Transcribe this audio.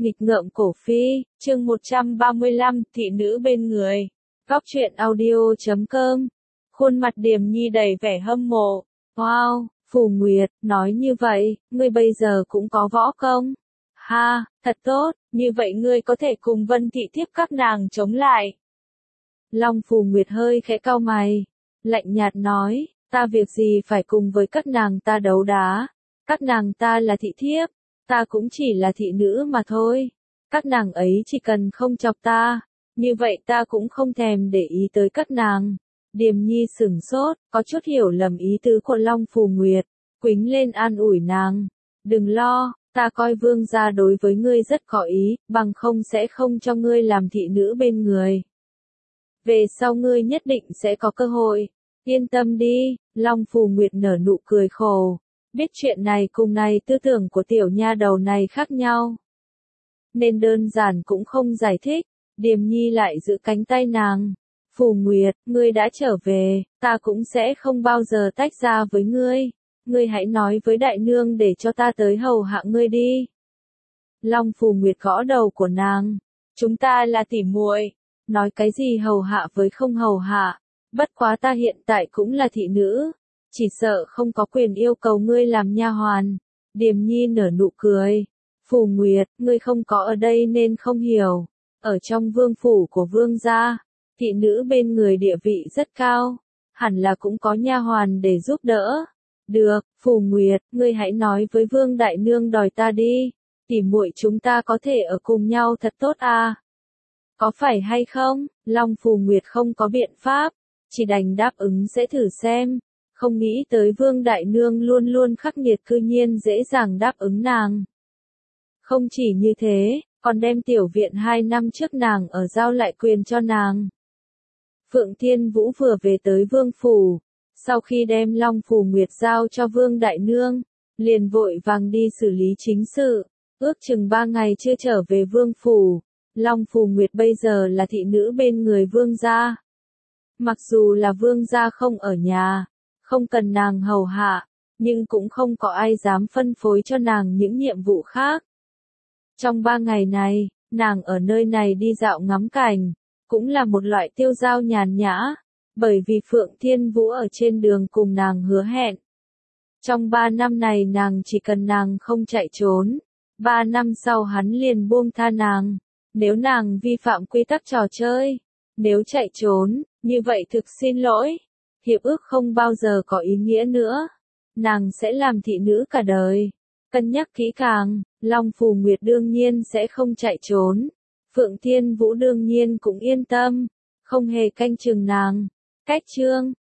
Nghịch ngợm cổ phi, chương 135, thị nữ bên người. Góc truyện audio.com. Khuôn mặt Điềm Nhi đầy vẻ hâm mộ. Wow, Phù Nguyệt, nói như vậy, ngươi bây giờ cũng có võ công. Ha, thật tốt, như vậy ngươi có thể cùng Vân Thị Thiếp các nàng chống lại. Long Phù Nguyệt hơi khẽ cau mày, lạnh nhạt nói, ta việc gì phải cùng với các nàng ta đấu đá. Các nàng ta là thị thiếp, ta cũng chỉ là thị nữ mà thôi. Các nàng ấy chỉ cần không chọc ta, như vậy ta cũng không thèm để ý tới các nàng. Điềm Nhi sửng sốt, có chút hiểu lầm ý tứ của Long Phù Nguyệt, quýnh lên an ủi nàng. Đừng lo, ta coi vương gia đối với ngươi rất có ý, bằng không sẽ không cho ngươi làm thị nữ bên người. Về sau ngươi nhất định sẽ có cơ hội. Yên tâm đi, Long Phù Nguyệt nở nụ cười khổ. Biết chuyện này cùng này tư tưởng của tiểu nha đầu này khác nhau. Nên đơn giản cũng không giải thích, Điềm Nhi lại giữ cánh tay nàng. Phù Nguyệt, ngươi đã trở về, ta cũng sẽ không bao giờ tách ra với ngươi. Ngươi hãy nói với đại nương để cho ta tới hầu hạ ngươi đi. Long Phù Nguyệt gõ đầu của nàng. Chúng ta là tỉ muội, nói cái gì hầu hạ với không hầu hạ. Bất quá ta hiện tại cũng là thị nữ. Chỉ sợ không có quyền yêu cầu ngươi làm nha hoàn. Điềm Nhi nở nụ cười. Phù Nguyệt, ngươi không có ở đây nên không hiểu. Ở trong vương phủ của vương gia, thị nữ bên người địa vị rất cao. Hẳn là cũng có nha hoàn để giúp đỡ. Được, Phù Nguyệt, ngươi hãy nói với vương đại nương đòi ta đi. Tỉ muội chúng ta có thể ở cùng nhau thật tốt à? Có phải hay không? Long Phù Nguyệt không có biện pháp. Chỉ đành đáp ứng sẽ thử xem. Không nghĩ tới vương đại nương luôn luôn khắc nghiệt cư nhiên dễ dàng đáp ứng nàng. Không chỉ như thế, còn đem tiểu viện 2 năm trước nàng ở giao lại quyền cho nàng. Phượng Thiên Vũ vừa về tới vương phủ, sau khi đem Long Phù Nguyệt giao cho vương đại nương, liền vội vàng đi xử lý chính sự, ước chừng 3 ngày chưa trở về vương phủ. Long Phù Nguyệt bây giờ là thị nữ bên người vương gia. Mặc dù là vương gia không ở nhà, không cần nàng hầu hạ, nhưng cũng không có ai dám phân phối cho nàng những nhiệm vụ khác. Trong 3 ngày này, nàng ở nơi này đi dạo ngắm cảnh, cũng là một loại tiêu dao nhàn nhã, bởi vì Phượng Thiên Vũ ở trên đường cùng nàng hứa hẹn. Trong 3 năm này nàng chỉ cần nàng không chạy trốn, 3 năm sau hắn liền buông tha nàng, nếu nàng vi phạm quy tắc trò chơi, nếu chạy trốn, như vậy thực xin lỗi. Hiệp ước không bao giờ có ý nghĩa nữa. Nàng sẽ làm thị nữ cả đời. Cân nhắc kỹ càng, Long Phù Nguyệt đương nhiên sẽ không chạy trốn. Phượng Thiên Vũ đương nhiên cũng yên tâm, không hề canh chừng nàng. Cách chương